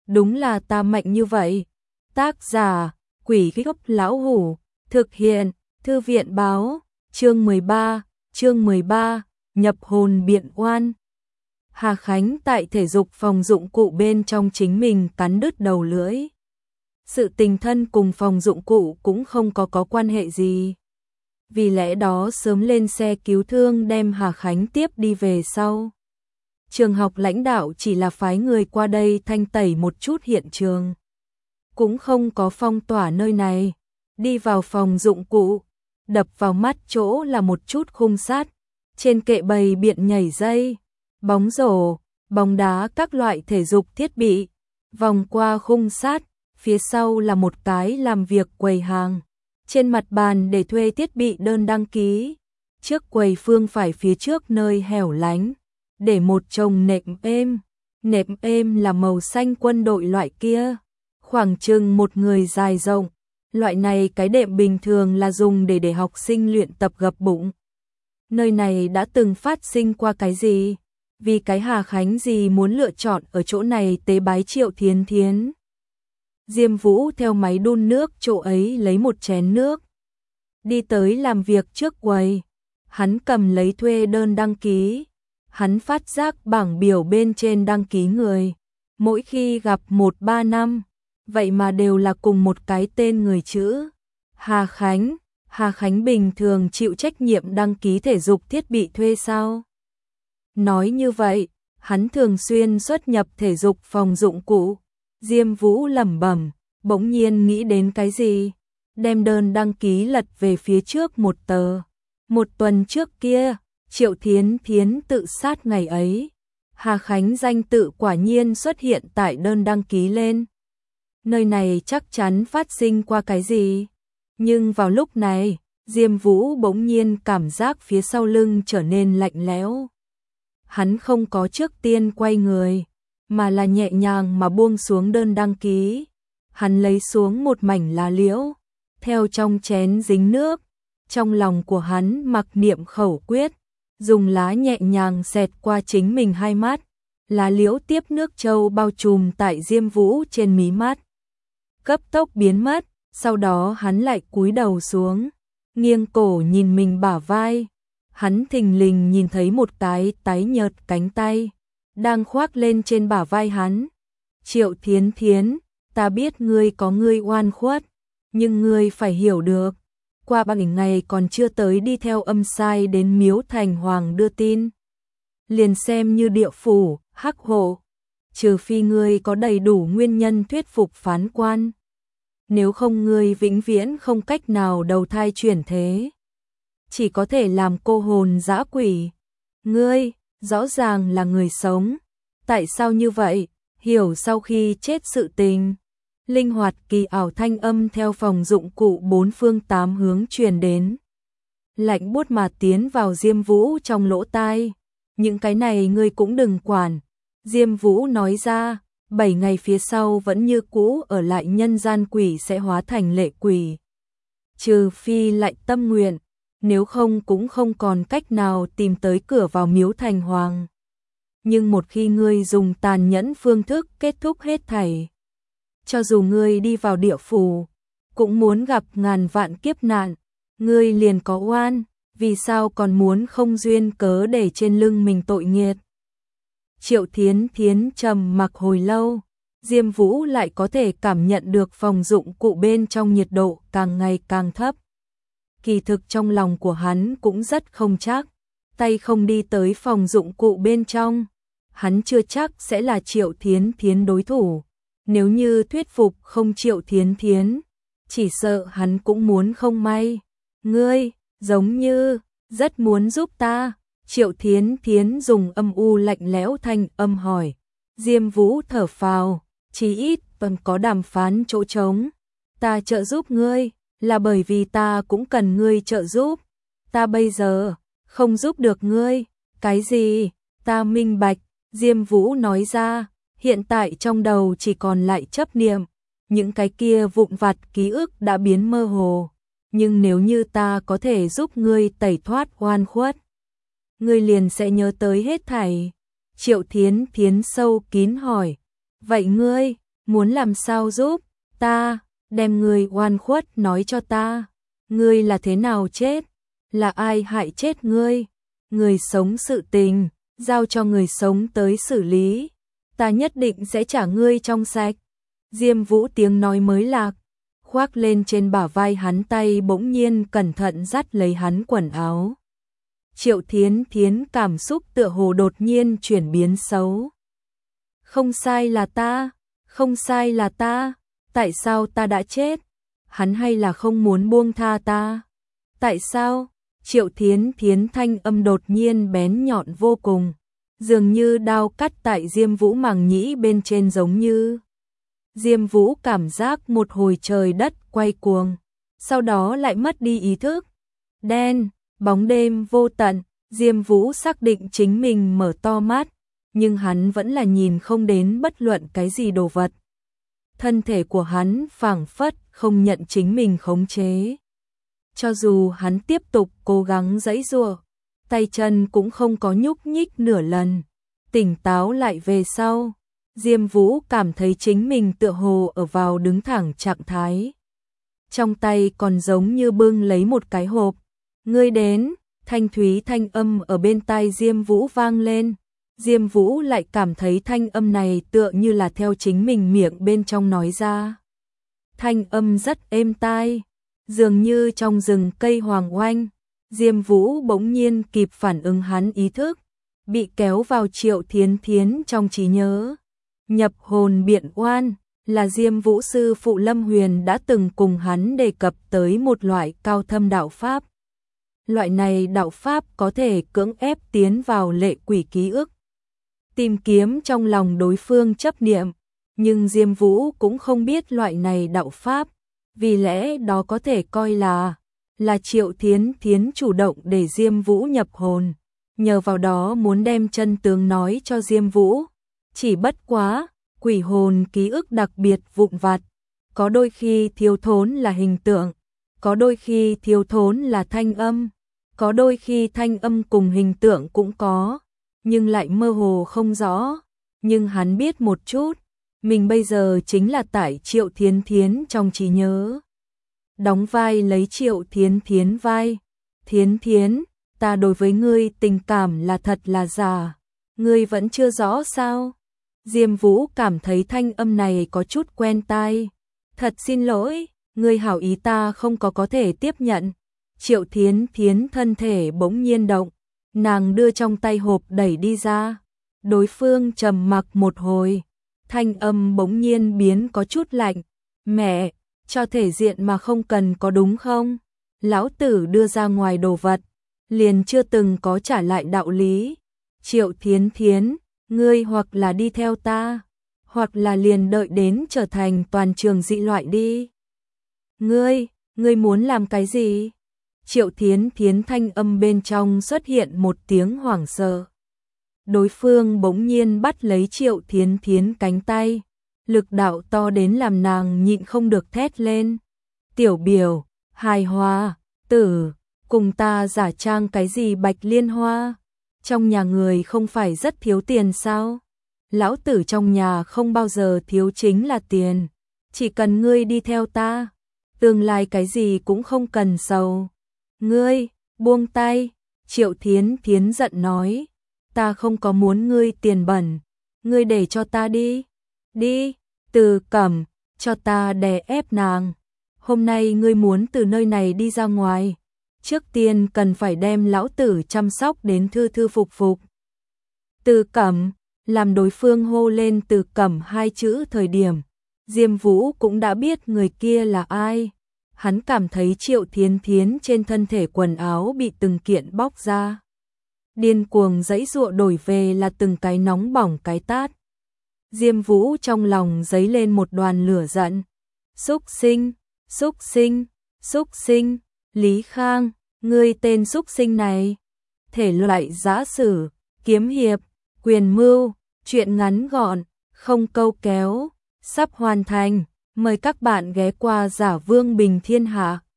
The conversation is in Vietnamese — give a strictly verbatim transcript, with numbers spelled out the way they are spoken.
đúng là ta mạnh như vậy. Tác giả, Quỷ Gốc Lão Hủ, thực hiện, Thư viện Báo, chương mười ba, chương mười ba, nhập hồn biện oan. Hà Khánh tại thể dục phòng dụng cụ bên trong chính mình cắn đứt đầu lưỡi. Sự tình thân cùng phòng dụng cụ cũng không có có quan hệ gì. Vì lẽ đó sớm lên xe cứu thương đem Hà Khánh tiếp đi về sau. Trường học lãnh đạo chỉ là phái người qua đây thanh tẩy một chút hiện trường. Cũng không có phong tỏa nơi này. Đi vào phòng dụng cụ, đập vào mắt chỗ là một chút khung sắt. Trên kệ bày biện nhảy dây, bóng rổ, bóng đá các loại thể dục thiết bị. Vòng qua khung sắt, phía sau là một cái làm việc quầy hàng. Trên mặt bàn để thuê thiết bị đơn đăng ký. Trước quầy phương phải phía trước nơi hẻo lánh, để một chồng nệm êm. Nệm êm là màu xanh quân đội loại kia, khoảng chừng một người dài rộng. Loại này cái đệm bình thường là dùng để để học sinh luyện tập gập bụng. Nơi này đã từng phát sinh qua cái gì? Vì cái Hà Khánh gì muốn lựa chọn ở chỗ này tế bái Triệu Thiến Thiến. Diêm Vũ theo máy đun nước chỗ ấy lấy một chén nước. Đi tới làm việc trước quầy. Hắn cầm lấy thuê đơn đăng ký. Hắn phát giác bảng biểu bên trên đăng ký người. Mỗi khi gặp một ba năm, vậy mà đều là cùng một cái tên người chữ. Hà Khánh. Hà Khánh bình thường chịu trách nhiệm đăng ký thể dục thiết bị thuê sao? Nói như vậy, hắn thường xuyên xuất nhập thể dục phòng dụng cụ. Diêm Vũ lẩm bẩm, bỗng nhiên nghĩ đến cái gì, đem đơn đăng ký lật về phía trước một tờ. Một tuần trước kia, Triệu Thiến Thiến tự sát ngày ấy, Hà Khánh danh tự quả nhiên xuất hiện tại đơn đăng ký lên. Nơi này chắc chắn phát sinh qua cái gì. Nhưng vào lúc này, Diêm Vũ bỗng nhiên cảm giác phía sau lưng trở nên lạnh lẽo. Hắn không có trước tiên quay người, mà là nhẹ nhàng mà buông xuống đơn đăng ký. Hắn lấy xuống một mảnh lá liễu, theo trong chén dính nước. Trong lòng của hắn mặc niệm khẩu quyết, dùng lá nhẹ nhàng xẹt qua chính mình hai mắt. Lá liễu tiếp nước châu bao trùm tại Diêm Vũ trên mí mắt. Cấp tốc biến mất, sau đó hắn lại cúi đầu xuống, nghiêng cổ nhìn mình bả vai. Hắn thình lình nhìn thấy một cái tái nhợt cánh tay đang khoác lên trên bả vai hắn. Triệu Thiến Thiến, ta biết ngươi có ngươi oan khuất, nhưng ngươi phải hiểu được, qua ba ngày còn chưa tới đi theo âm sai đến Miếu Thành Hoàng đưa tin. Liền xem như địa phủ, hắc hộ, trừ phi ngươi có đầy đủ nguyên nhân thuyết phục phán quan. Nếu không ngươi vĩnh viễn không cách nào đầu thai chuyển thế. Chỉ có thể làm cô hồn dã quỷ. Ngươi, rõ ràng là người sống. Tại sao như vậy? Hiểu sau khi chết sự tình. Linh hoạt kỳ ảo thanh âm theo phòng dụng cụ bốn phương tám hướng truyền đến. Lạnh buốt mà tiến vào Diêm Vũ trong lỗ tai. Những cái này ngươi cũng đừng quản. Diêm Vũ nói ra, bảy ngày phía sau vẫn như cũ ở lại nhân gian quỷ sẽ hóa thành lệ quỷ. Trừ phi lại tâm nguyện. Nếu không cũng không còn cách nào tìm tới cửa vào Miếu Thành Hoàng. Nhưng một khi ngươi dùng tàn nhẫn phương thức kết thúc hết thảy, cho dù ngươi đi vào địa phủ, cũng muốn gặp ngàn vạn kiếp nạn, ngươi liền có oan, vì sao còn muốn không duyên cớ để trên lưng mình tội nghiệt. Triệu Thiến Thiến trầm mặc hồi lâu, Diêm Vũ lại có thể cảm nhận được phòng dụng cụ bên trong nhiệt độ càng ngày càng thấp. Kỳ thực trong lòng của hắn cũng rất không chắc, tay không đi tới phòng dụng cụ bên trong, hắn chưa chắc sẽ là Triệu Thiến Thiến đối thủ. Nếu như thuyết phục không Triệu Thiến Thiến, chỉ sợ hắn cũng muốn không may. Ngươi, giống như, rất muốn giúp ta. Triệu Thiến Thiến dùng âm u lạnh lẽo thanh âm hỏi. Diêm Vũ thở phào, chí ít vẫn có đàm phán chỗ trống. Ta trợ giúp ngươi, là bởi vì ta cũng cần ngươi trợ giúp. Ta bây giờ, không giúp được ngươi. Cái gì? Ta minh bạch. Diêm Vũ nói ra, hiện tại trong đầu chỉ còn lại chấp niệm. Những cái kia vụn vặt ký ức đã biến mơ hồ. Nhưng nếu như ta có thể giúp ngươi tẩy thoát oan khuất, ngươi liền sẽ nhớ tới hết thảy. Triệu Thiến Thiến sâu kín hỏi. Vậy ngươi, muốn làm sao giúp ta, đem người oan khuất nói cho ta, ngươi là thế nào chết, là ai hại chết ngươi, người sống sự tình, giao cho người sống tới xử lý, ta nhất định sẽ trả ngươi trong sạch. Diêm Vũ tiếng nói mới lạc, khoác lên trên bả vai hắn, tay bỗng nhiên cẩn thận dắt lấy hắn quần áo. Triệu Thiến Thiến cảm xúc tựa hồ đột nhiên chuyển biến xấu. Không sai là ta, không sai là ta, tại sao ta đã chết? Hắn hay là không muốn buông tha ta? Tại sao? Triệu Thiến Thiến thanh âm đột nhiên bén nhọn vô cùng, dường như đao cắt tại Diêm Vũ màng nhĩ bên trên giống như. Diêm Vũ cảm giác một hồi trời đất quay cuồng, sau đó lại mất đi ý thức. Đen, bóng đêm vô tận, Diêm Vũ xác định chính mình mở to mắt, nhưng hắn vẫn là nhìn không đến bất luận cái gì đồ vật. Thân thể của hắn phảng phất không nhận chính mình khống chế. Cho dù hắn tiếp tục cố gắng giãy giụa, tay chân cũng không có nhúc nhích nửa lần. Tỉnh táo lại về sau, Diêm Vũ cảm thấy chính mình tựa hồ ở vào đứng thẳng trạng thái. Trong tay còn giống như bưng lấy một cái hộp. Ngươi đến, thanh thúy thanh âm ở bên tai Diêm Vũ vang lên. Diêm Vũ lại cảm thấy thanh âm này tựa như là theo chính mình miệng bên trong nói ra. Thanh âm rất êm tai, dường như trong rừng cây hoàng oanh. Diêm Vũ bỗng nhiên kịp phản ứng, hắn ý thức bị kéo vào Triệu Thiến Thiến trong trí nhớ. Nhập hồn biện oan là Diêm Vũ sư phụ Lâm Huyền đã từng cùng hắn đề cập tới một loại cao thâm đạo pháp. Loại này đạo pháp có thể cưỡng ép tiến vào lệ quỷ ký ức, tìm kiếm trong lòng đối phương chấp niệm, nhưng Diêm Vũ cũng không biết loại này đạo pháp, vì lẽ đó có thể coi là là Triệu Thiến Thiến chủ động để Diêm Vũ nhập hồn, nhờ vào đó muốn đem chân tướng nói cho Diêm Vũ. Chỉ bất quá, quỷ hồn ký ức đặc biệt vụn vặt, có đôi khi thiếu thốn là hình tượng, có đôi khi thiếu thốn là thanh âm, có đôi khi thanh âm cùng hình tượng cũng có, nhưng lại mơ hồ không rõ. Nhưng hắn biết một chút, mình bây giờ chính là tại Triệu Thiến Thiến trong trí nhớ. Đóng vai lấy Triệu Thiến Thiến vai. Thiến Thiến, ta đối với ngươi tình cảm là thật là giả, ngươi vẫn chưa rõ sao? Diêm Vũ cảm thấy thanh âm này có chút quen tai. Thật xin lỗi, ngươi hảo ý ta không có có thể tiếp nhận. Triệu Thiến Thiến thân thể bỗng nhiên động, nàng đưa trong tay hộp đẩy đi ra. Đối phương trầm mặc một hồi, thanh âm bỗng nhiên biến có chút lạnh. Mẹ, cho thể diện mà không cần có đúng không? Lão tử đưa ra ngoài đồ vật, liền chưa từng có trả lại đạo lý. Triệu Thiến Thiến, ngươi hoặc là đi theo ta, hoặc là liền đợi đến trở thành toàn trường dị loại đi. Ngươi, ngươi muốn làm cái gì? Triệu Thiến Thiến thanh âm bên trong xuất hiện một tiếng hoảng sợ. Đối phương bỗng nhiên bắt lấy Triệu Thiến Thiến cánh tay, lực đạo to đến làm nàng nhịn không được thét lên. Tiểu biểu, hài hòa, tử, cùng ta giả trang cái gì Bạch Liên Hoa? Trong nhà người không phải rất thiếu tiền sao? Lão tử trong nhà không bao giờ thiếu chính là tiền. Chỉ cần ngươi đi theo ta, tương lai cái gì cũng không cần sầu. Ngươi, buông tay, Triệu Thiến Thiến giận nói. Ta không có muốn ngươi tiền bẩn, ngươi để cho ta đi. Đi, Từ Cẩm, cho ta đè ép nàng. Hôm nay ngươi muốn từ nơi này đi ra ngoài, trước tiên cần phải đem lão tử chăm sóc đến thư thư phục phục. Từ Cẩm, làm đối phương hô lên Từ Cẩm hai chữ thời điểm, Diêm Vũ cũng đã biết người kia là ai. Hắn cảm thấy Triệu Thiến Thiến trên thân thể quần áo bị từng kiện bóc ra. Điên cuồng giãy giụa đổi về là từng cái nóng bỏng cái tát. Diêm Vũ trong lòng dấy lên một đoàn lửa giận. Xúc sinh, xúc sinh, xúc sinh, Lý Khang, ngươi tên xúc sinh này. Thể loại giã sử, kiếm hiệp, quyền mưu, truyện ngắn gọn, không câu kéo, sắp hoàn thành. Mời các bạn ghé qua Giả Vương Bình Thiên Hạ.